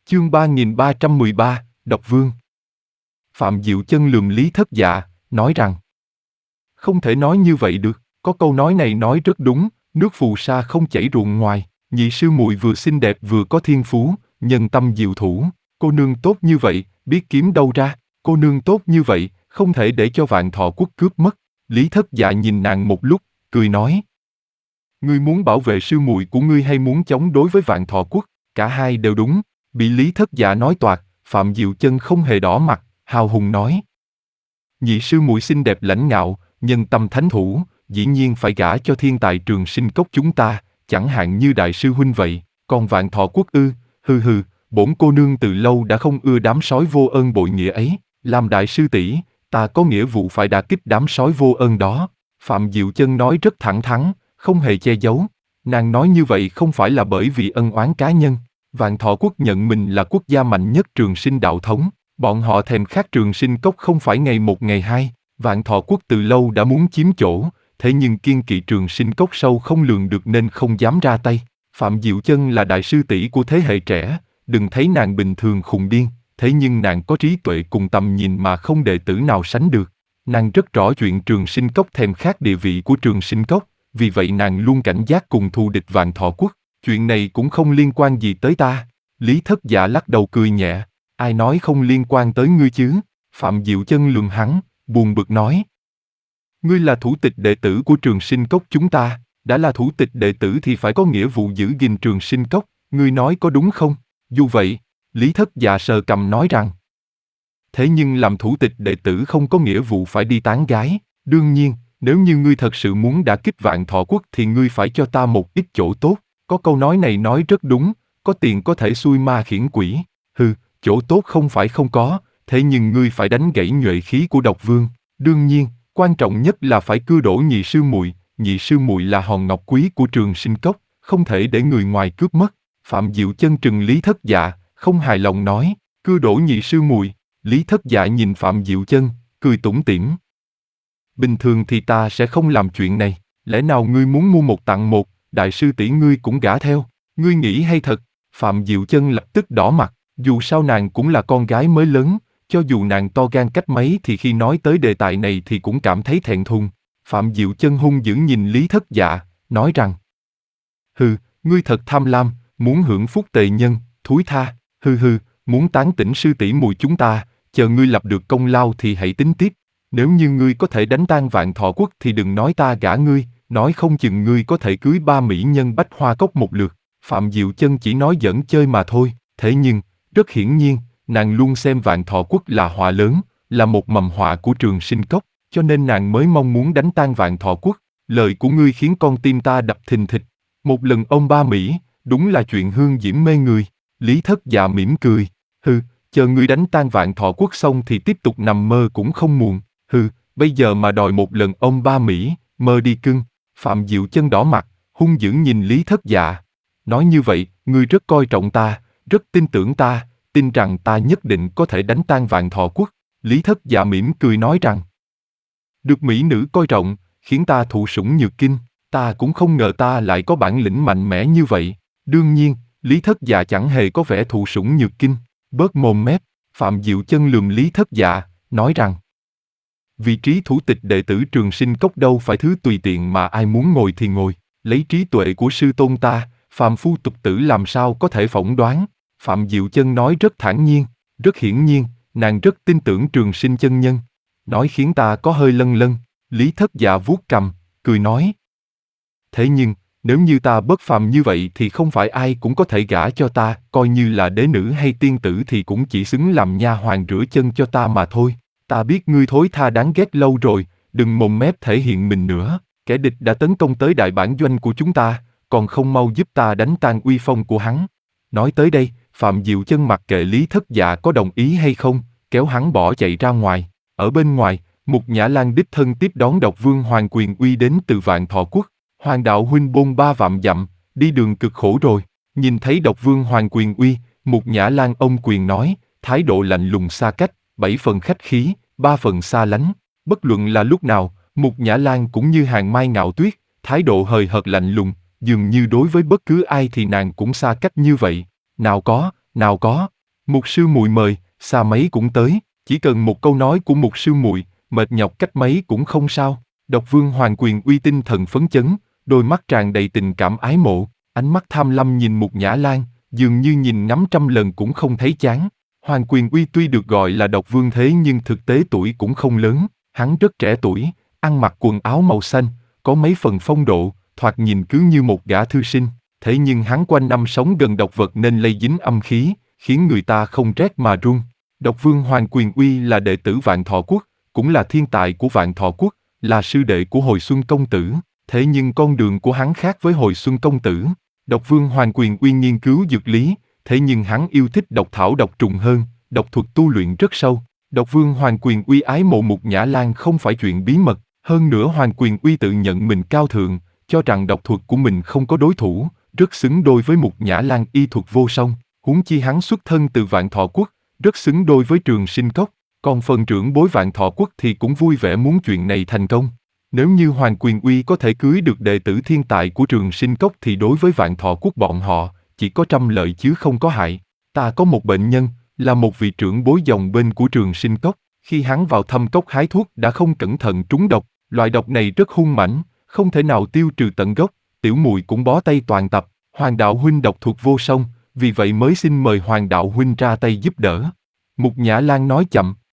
Chương 3313, Độc Vương. Phạm Diệu Chân lườm Lý Thất Dạ, nói rằng: không thể nói như vậy được, có câu nói này nói rất đúng, nước phù sa không chảy ruộng ngoài, nhị sư muội vừa xinh đẹp vừa có thiên phú, nhân tâm diệu thủ, cô nương tốt như vậy, biết kiếm đâu ra, cô nương tốt như vậy, không thể để cho Vạn Thọ Quốc cướp mất. Lý Thất Dạ nhìn nàng một lúc, cười nói: ngươi muốn bảo vệ sư muội của ngươi hay muốn chống đối với Vạn Thọ Quốc? Cả hai đều đúng. Bị Lý Thất Dạ nói toạc, Phạm Diệu Chân không hề đỏ mặt, hào hùng nói: nhị sư muội xinh đẹp lãnh ngạo, nhân tâm thánh thủ, dĩ nhiên phải gả cho thiên tài Trường Sinh Cốc chúng ta, chẳng hạn như đại sư huynh vậy. Còn Vạn Thọ Quốc ư? Hừ hừ, bổn cô nương từ lâu đã không ưa đám sói vô ơn bội nghĩa ấy. Làm đại sư tỷ, ta có nghĩa vụ phải đả kích đám sói vô ơn đó. Phạm Diệu Chân nói rất thẳng thắn, không hề che giấu. Nàng nói như vậy không phải là bởi vì ân oán cá nhân. Vạn Thọ Quốc nhận mình là quốc gia mạnh nhất Trường Sinh đạo thống, bọn họ thèm khát Trường Sinh Cốc không phải ngày một ngày hai. Vạn Thọ Quốc từ lâu đã muốn chiếm chỗ, thế nhưng kiên kỵ Trường Sinh Cốc sâu không lường được nên không dám ra tay. Phạm Diệu Chân là đại sư tỷ của thế hệ trẻ, đừng thấy nàng bình thường khùng điên, thế nhưng nàng có trí tuệ cùng tầm nhìn mà không đệ tử nào sánh được. Nàng rất rõ chuyện Trường Sinh Cốc thèm khát địa vị của Trường Sinh Cốc, vì vậy nàng luôn cảnh giác cùng thù địch Vạn Thọ Quốc. Chuyện này cũng không liên quan gì tới ta. Lý Thất Dạ lắc đầu cười nhẹ. Ai nói không liên quan tới ngươi chứ? Phạm Diệu Chân lườm hắn, buồn bực nói: ngươi là thủ tịch đệ tử của Trường Sinh Cốc chúng ta, đã là thủ tịch đệ tử thì phải có nghĩa vụ giữ gìn Trường Sinh Cốc, ngươi nói có đúng không? Dù vậy, Lý Thất Dạ sờ cằm nói rằng: thế nhưng làm thủ tịch đệ tử không có nghĩa vụ phải đi tán gái. Đương nhiên, nếu như ngươi thật sự muốn đả kích Vạn Thọ Quốc thì ngươi phải cho ta một ít chỗ tốt. Có câu nói này nói rất đúng, có tiền có thể xui ma khiển quỷ. Hừ, chỗ tốt không phải không có, thế nhưng ngươi phải đánh gãy nhuệ khí của Độc Vương. Đương nhiên, quan trọng nhất là phải cưa đổ nhị sư muội. Nhị sư muội là hòn ngọc quý của Trường Sinh Cốc, không thể để người ngoài cướp mất. Phạm Diệu Chân trừng Lý Thất Dạ, không hài lòng nói: cưa đổ nhị sư muội. Lý Thất Dạ nhìn Phạm Diệu Chân, cười tủm tỉm: bình thường thì ta sẽ không làm chuyện này, lẽ nào ngươi muốn mua một tặng một, đại sư tỷ ngươi cũng gả theo, ngươi nghĩ hay thật? Phạm Diệu Chân lập tức đỏ mặt, dù sao nàng cũng là con gái mới lớn, cho dù nàng to gan cách mấy thì khi nói tới đề tài này thì cũng cảm thấy thẹn thùng. Phạm Diệu Chân hung dữ nhìn Lý Thất Dạ, nói rằng: hừ, ngươi thật tham lam, muốn hưởng phúc tề nhân, thúi tha, hừ hừ, muốn tán tỉnh sư tỷ muội chúng ta, chờ ngươi lập được công lao thì hãy tính tiếp. Nếu như ngươi có thể đánh tan Vạn Thọ Quốc thì đừng nói ta gả ngươi, nói không chừng ngươi có thể cưới 3 mỹ nhân Bách Hoa Cốc một lượt. Phạm Diệu Chân chỉ nói giỡn chơi mà thôi, thế nhưng, rất hiển nhiên, nàng luôn xem Vạn Thọ Quốc là họa lớn, là một mầm họa của Trường Sinh Cốc, cho nên nàng mới mong muốn đánh tan Vạn Thọ Quốc. Lời của ngươi khiến con tim ta đập thình thịch. Một lần ông ba Mỹ, đúng là chuyện hương diễm mê người. Lý Thất Dạ mỉm cười: hừ, chờ ngươi đánh tan Vạn Thọ Quốc xong thì tiếp tục nằm mơ cũng không muộn. Hừ, bây giờ mà đòi một lần ông ba Mỹ, mơ đi cưng. Phạm Diệu Chân đỏ mặt, hung dữ nhìn Lý Thất Dạ. Nói như vậy, ngươi rất coi trọng ta, rất tin tưởng ta, tin rằng ta nhất định có thể đánh tan Vạn Thọ Quốc. Lý Thất Dạ mỉm cười nói rằng: được mỹ nữ coi trọng, khiến ta thụ sủng nhược kinh, ta cũng không ngờ ta lại có bản lĩnh mạnh mẽ như vậy. Đương nhiên, Lý Thất Dạ chẳng hề có vẻ thụ sủng nhược kinh. Bớt mồm mép, Phạm Diệu Chân lườm Lý Thất Dạ, nói rằng: vị trí thủ tịch đệ tử Trường Sinh Cốc đâu phải thứ tùy tiện mà ai muốn ngồi thì ngồi, lấy trí tuệ của sư tôn ta, phàm phu tục tử làm sao có thể phỏng đoán. Phạm Diệu Chân nói rất thản nhiên, rất hiển nhiên, nàng rất tin tưởng Trường Sinh chân nhân. Nói khiến ta có hơi lân lân. Lý Thất Dạ vuốt cằm, cười nói: thế nhưng, nếu như ta bất phàm như vậy thì không phải ai cũng có thể gả cho ta, coi như là đế nữ hay tiên tử thì cũng chỉ xứng làm nha hoàn rửa chân cho ta mà thôi. Ta biết ngươi thối tha đáng ghét lâu rồi, đừng mồm mép thể hiện mình nữa. Kẻ địch đã tấn công tới đại bản doanh của chúng ta, còn không mau giúp ta đánh tan uy phong của hắn. Nói tới đây, Phạm Diệu Chân mặc kệ Lý Thất Dạ có đồng ý hay không, kéo hắn bỏ chạy ra ngoài. Ở bên ngoài, Mục Nhã Lang đích thân tiếp đón Độc Vương Hoàng Quyền Uy đến từ Vạn Thọ Quốc. Hoàng đạo huynh bôn ba vạn dặm, đi đường cực khổ rồi. Nhìn thấy Độc Vương Hoàng Quyền Uy, Mục Nhã Lang ôm quyền nói, thái độ lạnh lùng xa cách, 7 phần khách khí, 3 phần xa lánh. Bất luận là lúc nào, Mục Nhã Lang cũng như hàng mai ngạo tuyết, thái độ hời hợt lạnh lùng, dường như đối với bất cứ ai thì nàng cũng xa cách như vậy. Nào có, Mục sư muội mời, xa mấy cũng tới, chỉ cần một câu nói của mục sư muội, mệt nhọc cách mấy cũng không sao. Độc Vương Hoàng Quyền Uy tinh thần phấn chấn, đôi mắt tràn đầy tình cảm ái mộ, ánh mắt tham lam nhìn Mục Nhã Lang, dường như nhìn ngắm trăm lần cũng không thấy chán. Hoàng Quyền Uy tuy được gọi là độc vương thế nhưng thực tế tuổi cũng không lớn, hắn rất trẻ tuổi, ăn mặc quần áo màu xanh, có mấy phần phong độ, thoạt nhìn cứ như một gã thư sinh, thế nhưng hắn quanh năm sống gần độc vật nên lây dính âm khí, khiến người ta không rét mà run. Độc Vương Hoàng Quyền Uy là đệ tử Vạn Thọ Quốc, cũng là thiên tài của Vạn Thọ Quốc, là sư đệ của Hồi Xuân Công Tử, thế nhưng con đường của hắn khác với Hồi Xuân Công Tử. Độc Vương Hoàng Quyền Uy nghiên cứu dược lý, thế nhưng hắn yêu thích độc thảo độc trùng hơn, độc thuật tu luyện rất sâu. Độc Vương Hoàng Quyền Uy ái mộ Mục Nhã Lang không phải chuyện bí mật, hơn nữa Hoàng Quyền Uy tự nhận mình cao thượng, cho rằng độc thuật của mình không có đối thủ, rất xứng đôi với Mục Nhã Lang y thuật vô song, huống chi hắn xuất thân từ Vạn Thọ Quốc, rất xứng đôi với Trường Sinh Cốc, còn phần trưởng bối Vạn Thọ Quốc thì cũng vui vẻ muốn chuyện này thành công. Nếu như Hoàng Quyền Uy có thể cưới được đệ tử thiên tài của Trường Sinh Cốc thì đối với Vạn Thọ Quốc bọn họ, chỉ có trăm lợi chứ không có hại. Ta có một bệnh nhân, là một vị trưởng bối dòng bên của Trường Sinh Cốc, khi hắn vào thăm cốc hái thuốc đã không cẩn thận trúng độc, loại độc này rất hung mãnh, không thể nào tiêu trừ tận gốc, tiểu muội cũng bó tay toàn tập, Hoàng đạo huynh độc thuật vô song, vì vậy mới xin mời Hoàng đạo huynh ra tay giúp đỡ. Mục Nhã Lang nói chậm,